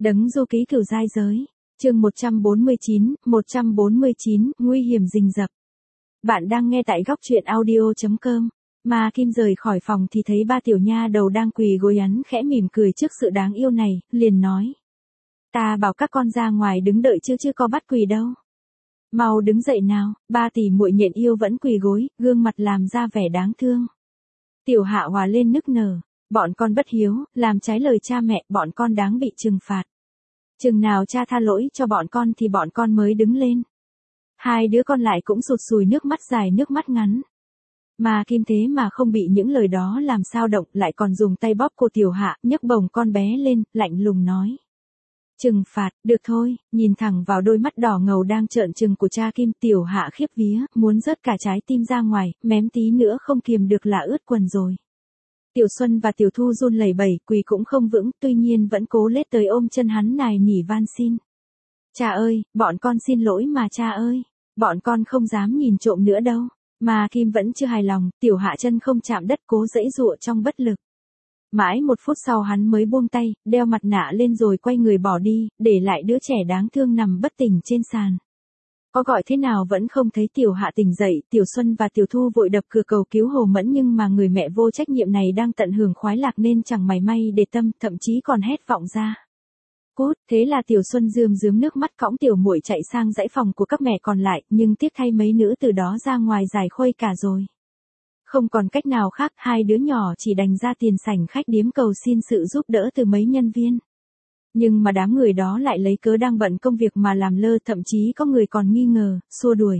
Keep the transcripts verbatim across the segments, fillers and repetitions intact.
Đấng du ký cửu giai giới. Chương một trăm bốn mươi chín, một trăm bốn mươi chín, nguy hiểm rình rập. Bạn đang nghe tại góc truyện audio chấm com. Mà Kim rời khỏi phòng thì thấy ba tiểu nha đầu đang quỳ gối hắn khẽ mỉm cười trước sự đáng yêu này, liền nói. Ta bảo các con ra ngoài đứng đợi chứ chứ có bắt quỳ đâu. Mau đứng dậy nào, ba tỷ muội nhện yêu vẫn quỳ gối, gương mặt làm ra vẻ đáng thương. Tiểu Hạ hòa lên nức nở, bọn con bất hiếu, làm trái lời cha mẹ, bọn con đáng bị trừng phạt. Chừng nào cha tha lỗi cho bọn con thì bọn con mới đứng lên. Hai đứa con lại cũng sụt sùi nước mắt dài nước mắt ngắn. Mà Kim thế mà không bị những lời đó làm sao động, lại còn dùng tay bóp cô Tiểu Hạ, nhấc bổng con bé lên, lạnh lùng nói. Trừng phạt, được thôi, nhìn thẳng vào đôi mắt đỏ ngầu đang trợn trừng của cha Kim, Tiểu Hạ khiếp vía, muốn rớt cả trái tim ra ngoài, mém tí nữa không kiềm được là ướt quần rồi. Tiểu Xuân và Tiểu Thu run lẩy bẩy, quỳ cũng không vững, tuy nhiên vẫn cố lết tới ôm chân hắn nài nỉ van xin. Cha ơi, bọn con xin lỗi mà cha ơi, bọn con không dám nhìn trộm nữa đâu. Mà Kim vẫn chưa hài lòng, Tiểu Hạ chân không chạm đất cố giãy giụa trong bất lực. Mãi một phút sau hắn mới buông tay, đeo mặt nạ lên rồi quay người bỏ đi, để lại đứa trẻ đáng thương nằm bất tỉnh trên sàn. Có gọi thế nào vẫn không thấy Tiểu Hạ tỉnh dậy, Tiểu Xuân và Tiểu Thu vội đập cửa cầu cứu Hồ Mẫn, nhưng mà người mẹ vô trách nhiệm này đang tận hưởng khoái lạc nên chẳng mảy may để tâm, thậm chí còn hét vọng ra. Cút, thế là Tiểu Xuân rơm rớm nước mắt cõng tiểu muội chạy sang dãy phòng của các mẹ còn lại, nhưng tiếc thay mấy nữ từ đó ra ngoài giải khuây cả rồi. Không còn cách nào khác, hai đứa nhỏ chỉ đành ra tiền sảnh khách điếm cầu xin sự giúp đỡ từ mấy nhân viên. Nhưng mà đám người đó lại lấy cớ đang bận công việc mà làm lơ, thậm chí có người còn nghi ngờ, xua đuổi.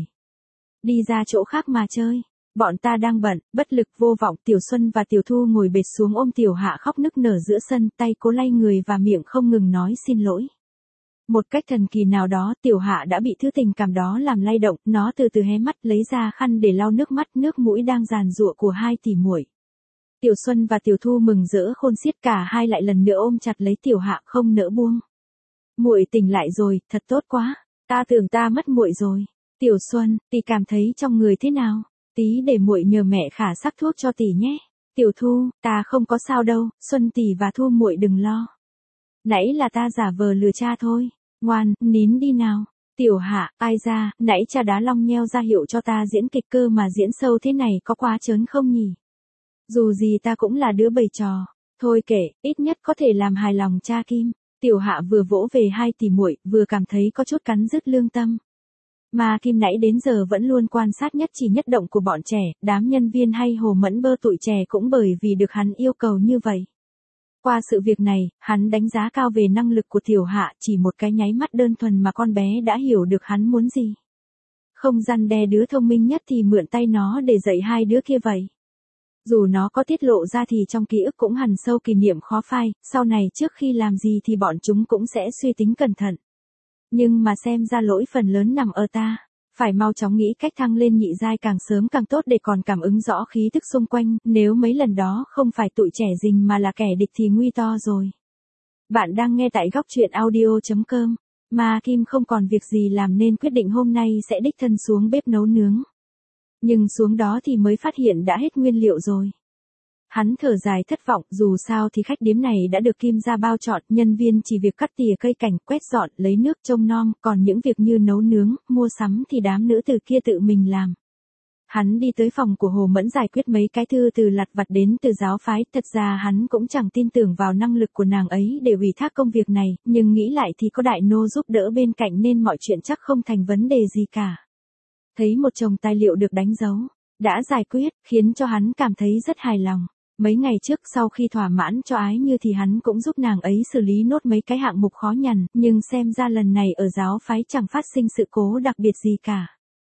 Đi ra chỗ khác mà chơi, bọn ta đang bận, bất lực vô vọng. Tiểu Xuân và Tiểu Thu ngồi bệt xuống ôm Tiểu Hạ khóc nức nở giữa sân, tay cố lay người và miệng không ngừng nói xin lỗi. Một cách thần kỳ nào đó, Tiểu Hạ đã bị thứ tình cảm đó làm lay động, nó từ từ hé mắt lấy ra khăn để lau nước mắt nước mũi đang giàn giụa của hai tỷ muội. Tiểu Xuân và Tiểu Thu mừng rỡ khôn xiết, cả hai lại lần nữa ôm chặt lấy Tiểu Hạ không nỡ buông. Muội tỉnh lại rồi, thật tốt quá, ta tưởng ta mất muội rồi. Tiểu Xuân, tỷ cảm thấy trong người thế nào? Tí để muội nhờ mẹ khả sắc thuốc cho tỷ nhé. Tiểu Thu, ta không có sao đâu, Xuân tỷ và Thu muội đừng lo. Nãy là ta giả vờ lừa cha thôi. Ngoan, nín đi nào. Tiểu Hạ, ai ra, nãy cha đá long nheo ra hiệu cho ta diễn kịch cơ mà diễn sâu thế này có quá trớn không nhỉ? Dù gì ta cũng là đứa bày trò. Thôi kệ, ít nhất có thể làm hài lòng cha Kim. Tiểu Hạ vừa vỗ về hai tỷ muội, vừa cảm thấy có chút cắn rứt lương tâm. Mà Kim nãy đến giờ vẫn luôn quan sát nhất chỉ nhất động của bọn trẻ, đám nhân viên hay Hồ Mẫn bơ tụi trẻ cũng bởi vì được hắn yêu cầu như vậy. Qua sự việc này, hắn đánh giá cao về năng lực của Tiểu Hạ, chỉ một cái nháy mắt đơn thuần mà con bé đã hiểu được hắn muốn gì. Không răn đe đứa thông minh nhất thì mượn tay nó để dạy hai đứa kia vậy. Dù nó có tiết lộ ra thì trong ký ức cũng hằn sâu kỷ niệm khó phai, sau này trước khi làm gì thì bọn chúng cũng sẽ suy tính cẩn thận. Nhưng mà xem ra lỗi phần lớn nằm ở ta. Phải mau chóng nghĩ cách thăng lên nhị giai càng sớm càng tốt để còn cảm ứng rõ khí tức xung quanh, nếu mấy lần đó không phải tụi trẻ rình mà là kẻ địch thì nguy to rồi. Bạn đang nghe tại góc truyện audio chấm com. Mà Kim không còn việc gì làm nên quyết định hôm nay sẽ đích thân xuống bếp nấu nướng. Nhưng xuống đó thì mới phát hiện đã hết nguyên liệu rồi. Hắn thở dài thất vọng, dù sao thì khách điếm này đã được Kim ra bao chọn, nhân viên chỉ việc cắt tỉa cây cảnh, quét dọn, lấy nước trông nom, còn những việc như nấu nướng, mua sắm thì đám nữ từ kia tự mình làm. Hắn đi tới phòng của Hồ Mẫn giải quyết mấy cái thư từ lặt vặt đến từ giáo phái, thật ra hắn cũng chẳng tin tưởng vào năng lực của nàng ấy để ủy thác công việc này, nhưng nghĩ lại thì có đại nô giúp đỡ bên cạnh nên mọi chuyện chắc không thành vấn đề gì cả. Thấy một chồng tài liệu được đánh dấu, đã giải quyết, khiến cho hắn cảm thấy rất hài lòng. Mấy ngày trước sau khi thỏa mãn cho Ái Như thì hắn cũng giúp nàng ấy xử lý nốt mấy cái hạng mục khó nhằn, nhưng xem ra lần này ở giáo phái chẳng phát sinh sự cố đặc biệt gì cả.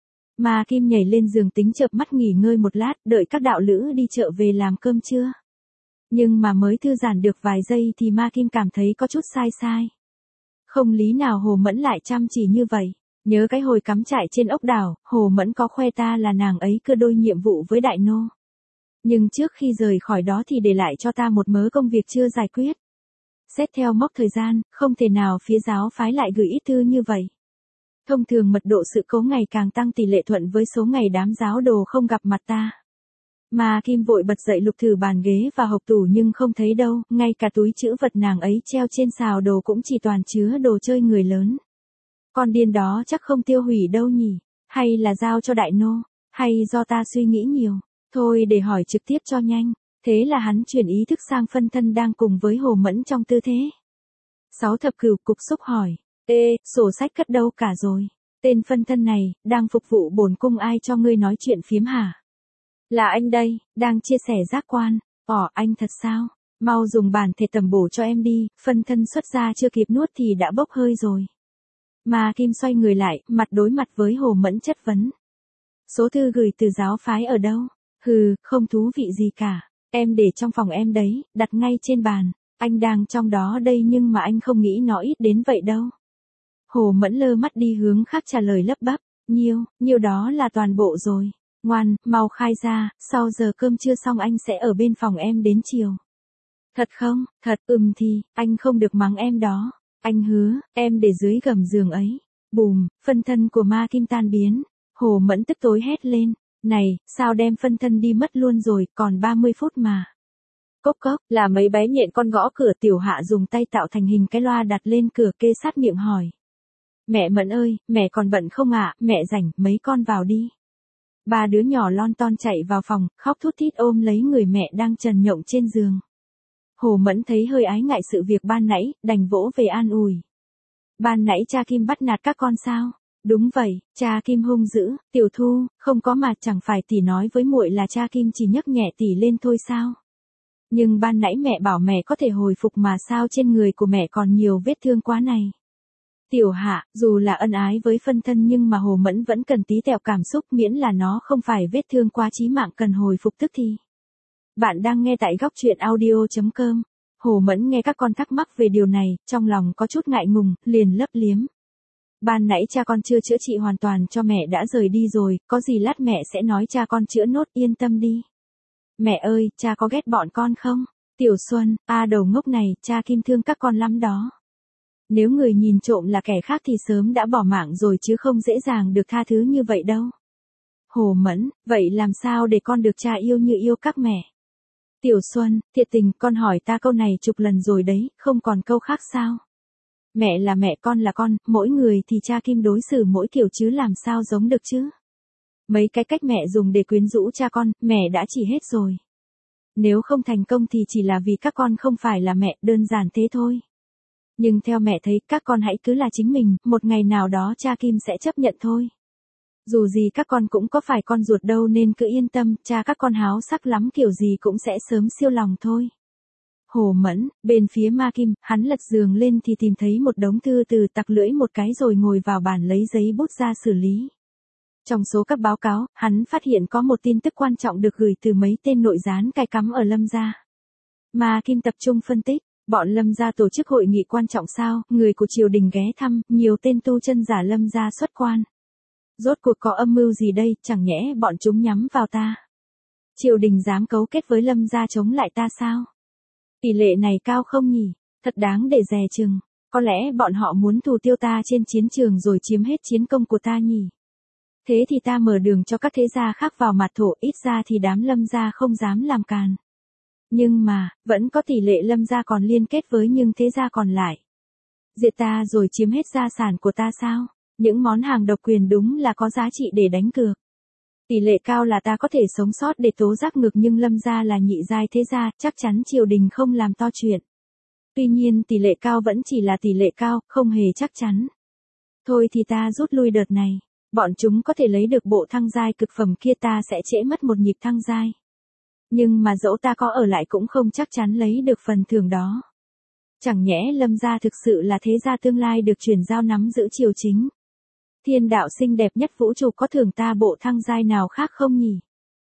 Mà Kim nhảy lên giường tính chợp mắt nghỉ ngơi một lát, đợi các đạo lữ đi chợ về làm cơm trưa. Nhưng mà mới thư giãn được vài giây thì Ma Kim cảm thấy có chút sai sai. Không lý nào Hồ Mẫn lại chăm chỉ như vậy. Nhớ cái hồi cắm trại trên ốc đảo, Hồ Mẫn có khoe ta là nàng ấy cưa đôi nhiệm vụ với đại nô. Nhưng trước khi rời khỏi đó thì để lại cho ta một mớ công việc chưa giải quyết. Xét theo mốc thời gian, không thể nào phía giáo phái lại gửi ít thư như vậy. Thông thường mật độ sự cố ngày càng tăng tỷ lệ thuận với số ngày đám giáo đồ không gặp mặt ta. Ma Kim vội bật dậy lục thử bàn ghế và hộc tủ nhưng không thấy đâu, ngay cả túi trữ vật nàng ấy treo trên xào đồ cũng chỉ toàn chứa đồ chơi người lớn. Con điên đó chắc không tiêu hủy đâu nhỉ, hay là giao cho đại nô, hay do ta suy nghĩ nhiều, thôi để hỏi trực tiếp cho nhanh. Thế là hắn chuyển ý thức sang phân thân đang cùng với Hồ Mẫn trong tư thế. Sáu thập cửu cục xúc hỏi, ê, sổ sách cất đâu cả rồi? Tên phân thân này, đang phục vụ bổn cung ai cho ngươi nói chuyện phiếm hả? Là anh đây, đang chia sẻ giác quan. Ồ, anh thật sao? Mau dùng bản thể tầm bổ cho em đi, phân thân xuất ra chưa kịp nuốt thì đã bốc hơi rồi. Ma Kim xoay người lại, mặt đối mặt với Hồ Mẫn chất vấn. Số thư gửi từ giáo phái ở đâu? Hừ, không thú vị gì cả. Em để trong phòng em đấy, đặt ngay trên bàn. Anh đang trong đó đây nhưng mà anh không nghĩ nó ít đến vậy đâu. Hồ Mẫn lơ mắt đi hướng khác trả lời lấp bắp. Nhiêu, nhiêu đó là toàn bộ rồi. Ngoan, mau khai ra, sau giờ cơm trưa xong anh sẽ ở bên phòng em đến chiều. Thật không? Thật, ừm thì, anh không được mắng em đó. Anh hứa, em để dưới gầm giường ấy. Bùm, phân thân của Ma Kim tan biến. Hồ Mẫn tức tối hét lên. Này, sao đem phân thân đi mất luôn rồi, còn ba mươi phút mà. Cốc cốc, là mấy bé nhện con gõ cửa. Tiểu Hạ dùng tay tạo thành hình cái loa đặt lên cửa kê sát miệng hỏi. Mẹ Mẫn ơi, mẹ còn bận không ạ? Mẹ rảnh, mấy con vào đi. Ba đứa nhỏ lon ton chạy vào phòng, khóc thút thít ôm lấy người mẹ đang trần nhộng trên giường. Hồ Mẫn thấy hơi ái ngại sự việc ban nãy, đành vỗ về an ủi. Ban nãy cha Kim bắt nạt các con sao? Đúng vậy, cha Kim hung dữ. Tiểu Thu, không có mà chẳng phải tỷ nói với muội là cha Kim chỉ nhấc nhẹ tỷ lên thôi sao? Nhưng ban nãy mẹ bảo mẹ có thể hồi phục mà sao trên người của mẹ còn nhiều vết thương quá này. Tiểu Hạ, dù là ân ái với phân thân nhưng mà Hồ Mẫn vẫn cần tí tẹo cảm xúc miễn là nó không phải vết thương quá chí mạng cần hồi phục tức thì. Bạn đang nghe tại góc truyện audio chấm com. Hồ Mẫn nghe các con thắc mắc về điều này, trong lòng có chút ngại ngùng, liền lấp liếm. Ban nãy cha con chưa chữa trị hoàn toàn cho mẹ đã rời đi rồi, có gì lát mẹ sẽ nói cha con chữa nốt, yên tâm đi. Mẹ ơi, cha có ghét bọn con không? Tiểu Xuân, a đầu ngốc này, cha Kim thương các con lắm đó. Nếu người nhìn trộm là kẻ khác thì sớm đã bỏ mạng rồi chứ không dễ dàng được tha thứ như vậy đâu. Hồ Mẫn, vậy làm sao để con được cha yêu như yêu các mẹ? Tiểu Xuân, thiệt tình, con hỏi ta câu này chục lần rồi đấy, không còn câu khác sao? Mẹ là mẹ, con là con, mỗi người thì cha Kim đối xử mỗi kiểu chứ làm sao giống được chứ? Mấy cái cách mẹ dùng để quyến rũ cha con, mẹ đã chỉ hết rồi. Nếu không thành công thì chỉ là vì các con không phải là mẹ, đơn giản thế thôi. Nhưng theo mẹ thấy, các con hãy cứ là chính mình, một ngày nào đó cha Kim sẽ chấp nhận thôi. Dù gì các con cũng có phải con ruột đâu nên cứ yên tâm, cha các con háo sắc lắm kiểu gì cũng sẽ sớm siêu lòng thôi. Hồ Mẫn, bên phía Ma Kim, hắn lật giường lên thì tìm thấy một đống thư từ, tặc lưỡi một cái rồi ngồi vào bàn lấy giấy bút ra xử lý. Trong số các báo cáo, hắn phát hiện có một tin tức quan trọng được gửi từ mấy tên nội gián cài cắm ở Lâm gia. Ma Kim tập trung phân tích, bọn Lâm gia tổ chức hội nghị quan trọng sao, người của triều đình ghé thăm, nhiều tên tu chân giả Lâm gia xuất quan. Rốt cuộc có âm mưu gì đây, chẳng nhẽ bọn chúng nhắm vào ta? Triều đình dám cấu kết với Lâm gia chống lại ta sao? Tỷ lệ này cao không nhỉ? Thật đáng để dè chừng. Có lẽ bọn họ muốn thủ tiêu ta trên chiến trường rồi chiếm hết chiến công của ta nhỉ? Thế thì ta mở đường cho các thế gia khác vào mặt thổ, ít ra thì đám Lâm gia không dám làm càn. Nhưng mà, vẫn có tỷ lệ Lâm gia còn liên kết với những thế gia còn lại. Diệt ta rồi chiếm hết gia sản của ta sao? Những món hàng độc quyền đúng là có giá trị để đánh cược. Tỷ lệ cao là ta có thể sống sót để tố giác ngược nhưng Lâm gia là nhị giai thế gia, chắc chắn triều đình không làm to chuyện. Tuy nhiên tỷ lệ cao vẫn chỉ là tỷ lệ cao, không hề chắc chắn. Thôi thì ta rút lui đợt này. Bọn chúng có thể lấy được bộ thăng giai cực phẩm kia ta sẽ trễ mất một nhịp thăng giai. Nhưng mà dẫu ta có ở lại cũng không chắc chắn lấy được phần thưởng đó. Chẳng nhẽ Lâm gia thực sự là thế gia tương lai được chuyển giao nắm giữ triều chính. Thiên đạo xinh đẹp nhất vũ trụ có thưởng ta bộ thăng giai nào khác không nhỉ?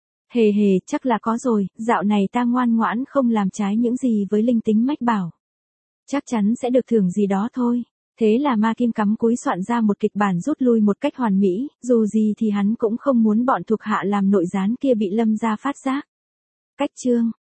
Hề hề, chắc là có rồi, dạo này ta ngoan ngoãn không làm trái những gì với linh tính mách bảo. Chắc chắn sẽ được thưởng gì đó thôi. Thế là Ma Kim cắm cúi soạn ra một kịch bản rút lui một cách hoàn mỹ, dù gì thì hắn cũng không muốn bọn thuộc hạ làm nội gián kia bị Lâm gia phát giác. Cách chương